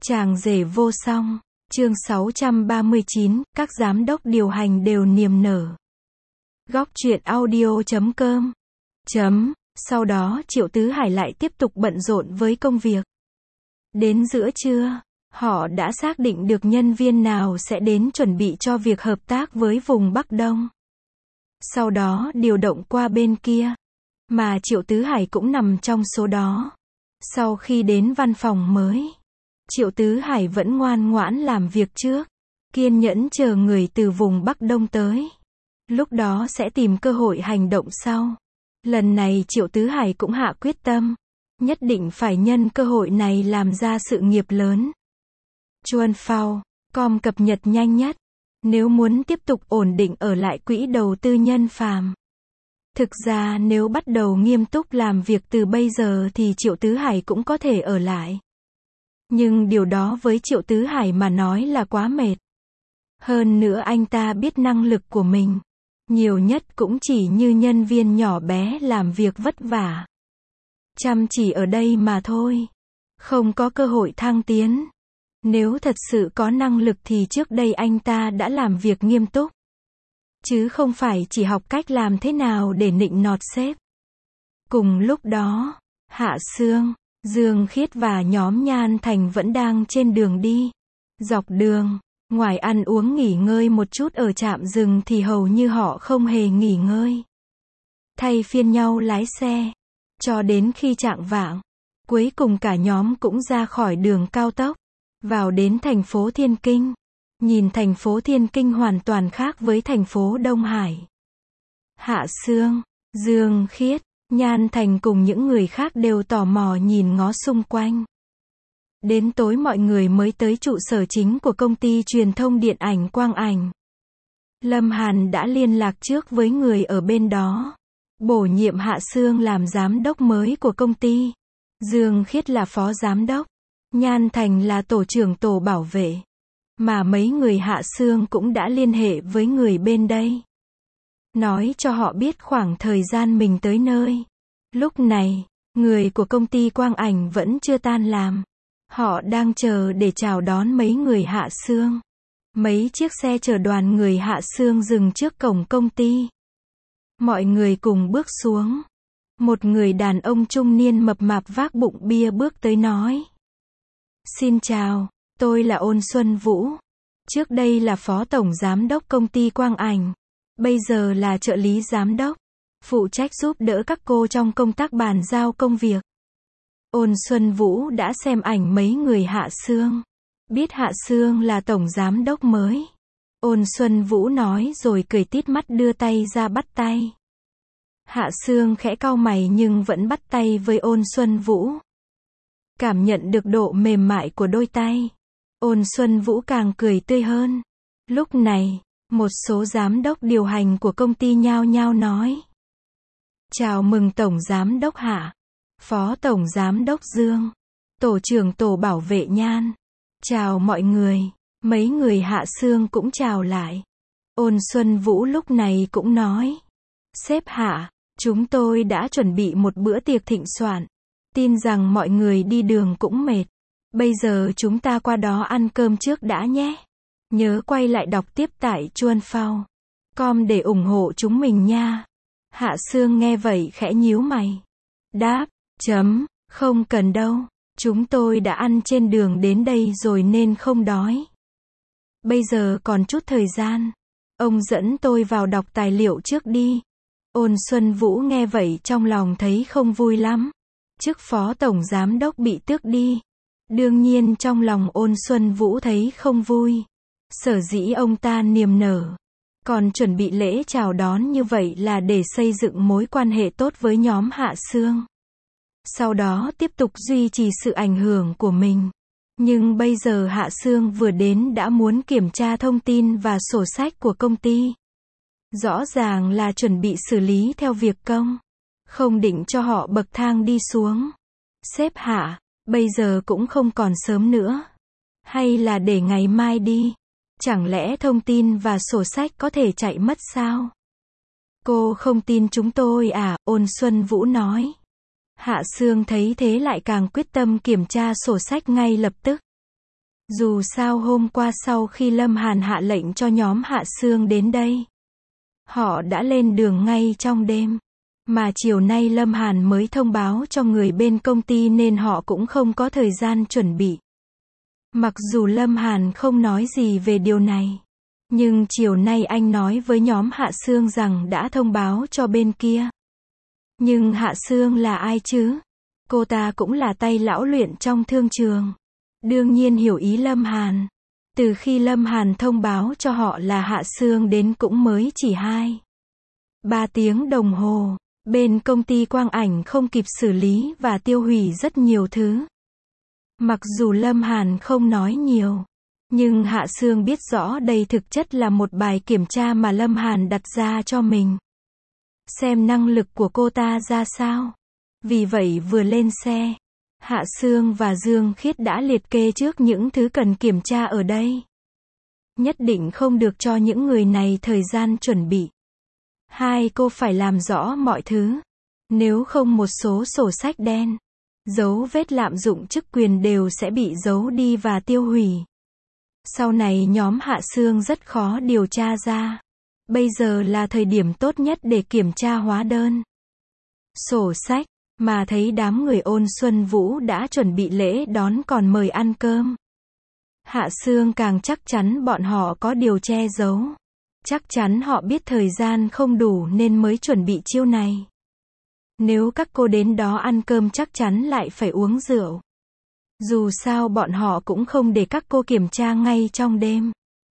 Chàng rể vô song. Chương 639, các giám đốc điều hành đều niềm nở. Góc truyện audio.com. Sau đó Triệu Tứ Hải lại tiếp tục bận rộn với công việc. Đến giữa trưa, họ đã xác định được nhân viên nào sẽ đến chuẩn bị cho việc hợp tác với vùng Bắc Đông. Sau đó điều động qua bên kia. Mà Triệu Tứ Hải cũng nằm trong số đó. Sau khi đến văn phòng mới, Triệu Tứ Hải vẫn ngoan ngoãn làm việc trước, kiên nhẫn chờ người từ vùng Bắc Đông tới. Lúc đó sẽ tìm cơ hội hành động sau. Lần này Triệu Tứ Hải cũng hạ quyết tâm, nhất định phải nhân cơ hội này làm ra sự nghiệp lớn. Chuanphao.com cập nhật nhanh nhất. Nếu muốn tiếp tục ổn định ở lại quỹ đầu tư nhân phàm. Thực ra nếu bắt đầu nghiêm túc làm việc từ bây giờ thì Triệu Tứ Hải cũng có thể ở lại. Nhưng điều đó với Triệu Tứ Hải mà nói là quá mệt. Hơn nữa anh ta biết năng lực của mình. Nhiều nhất cũng chỉ như nhân viên nhỏ bé làm việc vất vả. Chăm chỉ ở đây mà thôi. Không có cơ hội thăng tiến. Nếu thật sự có năng lực thì trước đây anh ta đã làm việc nghiêm túc. Chứ không phải chỉ học cách làm thế nào để nịnh nọt sếp. Cùng lúc đó, Hạ Sương, Dương Khiết và nhóm Nhan Thành vẫn đang trên đường đi. Dọc đường, ngoài ăn uống nghỉ ngơi một chút ở trạm dừng thì hầu như họ không hề nghỉ ngơi. Thay phiên nhau lái xe, cho đến khi chạng vạng, cuối cùng cả nhóm cũng ra khỏi đường cao tốc, vào đến thành phố Thiên Kinh. Nhìn thành phố Thiên Kinh hoàn toàn khác với thành phố Đông Hải. Hạ Sương, Dương Khiết, Nhan Thành cùng những người khác đều tò mò nhìn ngó xung quanh. Đến tối mọi người mới tới trụ sở chính của công ty truyền thông điện ảnh Quang Ảnh. Lâm Hàn đã liên lạc trước với người ở bên đó. Bổ nhiệm Hạ Sương làm giám đốc mới của công ty. Dương Khiết là phó giám đốc. Nhan Thành là tổ trưởng tổ bảo vệ. Mà mấy người Hạ Sương cũng đã liên hệ với người bên đây. Nói cho họ biết khoảng thời gian mình tới nơi. Lúc này, người của công ty Quang Ảnh vẫn chưa tan làm. Họ đang chờ để chào đón mấy người Hạ Sương. Mấy chiếc xe chở đoàn người Hạ Sương dừng trước cổng công ty. Mọi người cùng bước xuống. Một người đàn ông trung niên mập mạp vác bụng bia bước tới nói. Xin chào, tôi là Ôn Xuân Vũ. Trước đây là phó tổng giám đốc công ty Quang Ảnh. Bây giờ là trợ lý giám đốc. Phụ trách giúp đỡ các cô trong công tác bàn giao công việc. Ôn Xuân Vũ đã xem ảnh mấy người Hạ Sương. Biết Hạ Sương là tổng giám đốc mới. Ôn Xuân Vũ nói rồi cười tít mắt đưa tay ra bắt tay. Hạ Sương khẽ cau mày nhưng vẫn bắt tay với Ôn Xuân Vũ. Cảm nhận được độ mềm mại của đôi tay. Ôn Xuân Vũ càng cười tươi hơn. Lúc này, một số giám đốc điều hành của công ty nhao nhao nói. Chào mừng Tổng Giám đốc Hạ. Phó Tổng Giám đốc Dương. Tổ trưởng tổ bảo vệ Nhan. Chào mọi người. Mấy người Hạ Sương cũng chào lại. Ôn Xuân Vũ lúc này cũng nói. Sếp Hạ, chúng tôi đã chuẩn bị một bữa tiệc thịnh soạn. Tin rằng mọi người đi đường cũng mệt. Bây giờ chúng ta qua đó ăn cơm trước đã nhé. Nhớ quay lại đọc tiếp tại Chuanphao.com để ủng hộ chúng mình nha. Hạ Sương nghe vậy khẽ nhíu mày. Đáp, không cần đâu. Chúng tôi đã ăn trên đường đến đây rồi nên không đói. Bây giờ còn chút thời gian. Ông dẫn tôi vào đọc tài liệu trước đi. Ôn Xuân Vũ nghe vậy trong lòng thấy không vui lắm. Chức phó tổng giám đốc bị tước đi. Đương nhiên trong lòng Ôn Xuân Vũ thấy không vui. Sở dĩ ông ta niềm nở. Còn chuẩn bị lễ chào đón như vậy là để xây dựng mối quan hệ tốt với nhóm Hạ Sương. Sau đó tiếp tục duy trì sự ảnh hưởng của mình. Nhưng bây giờ Hạ Sương vừa đến đã muốn kiểm tra thông tin và sổ sách của công ty. Rõ ràng là chuẩn bị xử lý theo việc công. Không định cho họ bậc thang đi xuống. Sếp Hạ, bây giờ cũng không còn sớm nữa. Hay là để ngày mai đi. Chẳng lẽ thông tin và sổ sách có thể chạy mất sao? Cô không tin chúng tôi à? Ôn Xuân Vũ nói. Hạ Sương thấy thế lại càng quyết tâm kiểm tra sổ sách ngay lập tức. Dù sao hôm qua sau khi Lâm Hàn hạ lệnh cho nhóm Hạ Sương đến đây, họ đã lên đường ngay trong đêm. Mà chiều nay Lâm Hàn mới thông báo cho người bên công ty nên họ cũng không có thời gian chuẩn bị. Mặc dù Lâm Hàn không nói gì về điều này, nhưng chiều nay anh nói với nhóm Hạ Sương rằng đã thông báo cho bên kia. Nhưng Hạ Sương là ai chứ? Cô ta cũng là tay lão luyện trong thương trường. Đương nhiên hiểu ý Lâm Hàn. Từ khi Lâm Hàn thông báo cho họ là Hạ Sương đến cũng mới chỉ 2-3 tiếng đồng hồ. Bên công ty quang ảnh không kịp xử lý và tiêu hủy rất nhiều thứ. Mặc dù Lâm Hàn không nói nhiều, nhưng Hạ Sương biết rõ đây thực chất là một bài kiểm tra mà Lâm Hàn đặt ra cho mình. Xem năng lực của cô ta ra sao. Vì vậy vừa lên xe, Hạ Sương và Dương Khiết đã liệt kê trước những thứ cần kiểm tra ở đây. Nhất định không được cho những người này thời gian chuẩn bị. Hai cô phải làm rõ mọi thứ. Nếu không một số sổ sách đen, dấu vết lạm dụng chức quyền đều sẽ bị giấu đi và tiêu hủy. Sau này nhóm Hạ Sương rất khó điều tra ra. Bây giờ là thời điểm tốt nhất để kiểm tra hóa đơn, sổ sách, mà thấy đám người Ôn Xuân Vũ đã chuẩn bị lễ đón còn mời ăn cơm. Hạ Sương càng chắc chắn bọn họ có điều che giấu. Chắc chắn họ biết thời gian không đủ nên mới chuẩn bị chiêu này. Nếu các cô đến đó ăn cơm chắc chắn lại phải uống rượu. Dù sao bọn họ cũng không để các cô kiểm tra ngay trong đêm,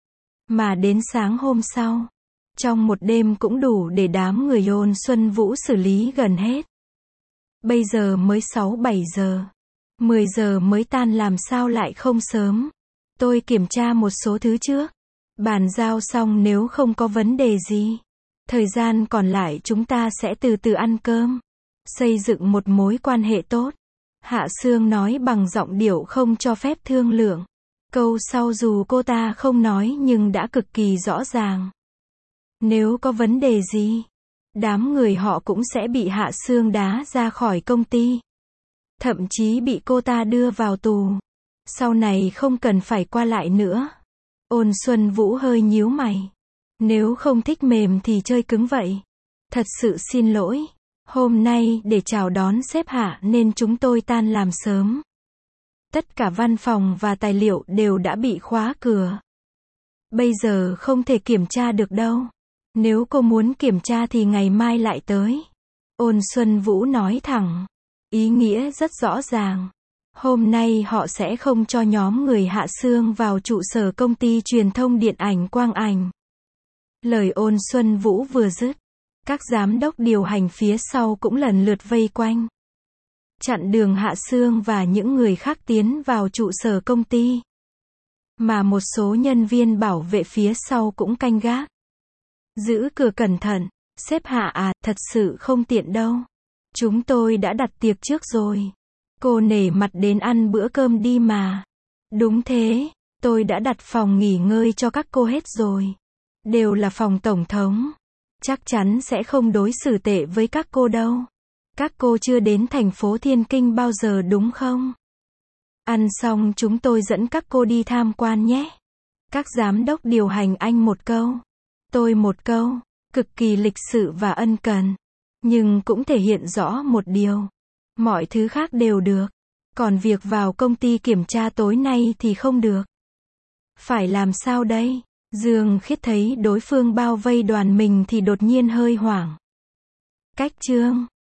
mà đến sáng hôm sau. Trong một đêm cũng đủ để đám người Ôn Xuân Vũ xử lý gần hết. Bây giờ mới 6-7 giờ. 10 giờ mới tan làm sao lại không sớm. Tôi kiểm tra một số thứ trước. Bàn giao xong nếu không có vấn đề gì. Thời gian còn lại chúng ta sẽ từ từ ăn cơm. Xây dựng một mối quan hệ tốt. Hạ Sương nói bằng giọng điệu không cho phép thương lượng. Câu sau dù cô ta không nói nhưng đã cực kỳ rõ ràng. Nếu có vấn đề gì, đám người họ cũng sẽ bị Hạ Sương đá ra khỏi công ty. Thậm chí bị cô ta đưa vào tù. Sau này không cần phải qua lại nữa. Ôn Xuân Vũ hơi nhíu mày. Nếu không thích mềm thì chơi cứng vậy. Thật sự xin lỗi. Hôm nay để chào đón sếp Hạ nên chúng tôi tan làm sớm. Tất cả văn phòng và tài liệu đều đã bị khóa cửa. Bây giờ không thể kiểm tra được đâu. Nếu cô muốn kiểm tra thì ngày mai lại tới. Ôn Xuân Vũ nói thẳng. Ý nghĩa rất rõ ràng. Hôm nay họ sẽ không cho nhóm người Hạ Sương vào trụ sở công ty truyền thông điện ảnh Quang Ảnh. Lời Ôn Xuân Vũ vừa dứt, các giám đốc điều hành phía sau cũng lần lượt vây quanh, chặn đường Hạ Sương và những người khác tiến vào trụ sở công ty. Mà một số nhân viên bảo vệ phía sau cũng canh gác. Giữ cửa cẩn thận. Sếp Hạ à, thật sự không tiện đâu. Chúng tôi đã đặt tiệc trước rồi. Cô nể mặt đến ăn bữa cơm đi mà. Đúng thế, tôi đã đặt phòng nghỉ ngơi cho các cô hết rồi. Đều là phòng tổng thống. Chắc chắn sẽ không đối xử tệ với các cô đâu. Các cô chưa đến thành phố Thiên Kinh bao giờ đúng không? Ăn xong chúng tôi dẫn các cô đi tham quan nhé. Các giám đốc điều hành anh một câu, tôi một câu, cực kỳ lịch sự và ân cần. Nhưng cũng thể hiện rõ một điều. Mọi thứ khác đều được. Còn việc vào công ty kiểm tra tối nay thì không được. Phải làm sao đây? Dương Khiết thấy đối phương bao vây đoàn mình thì đột nhiên hơi hoảng. Cách chương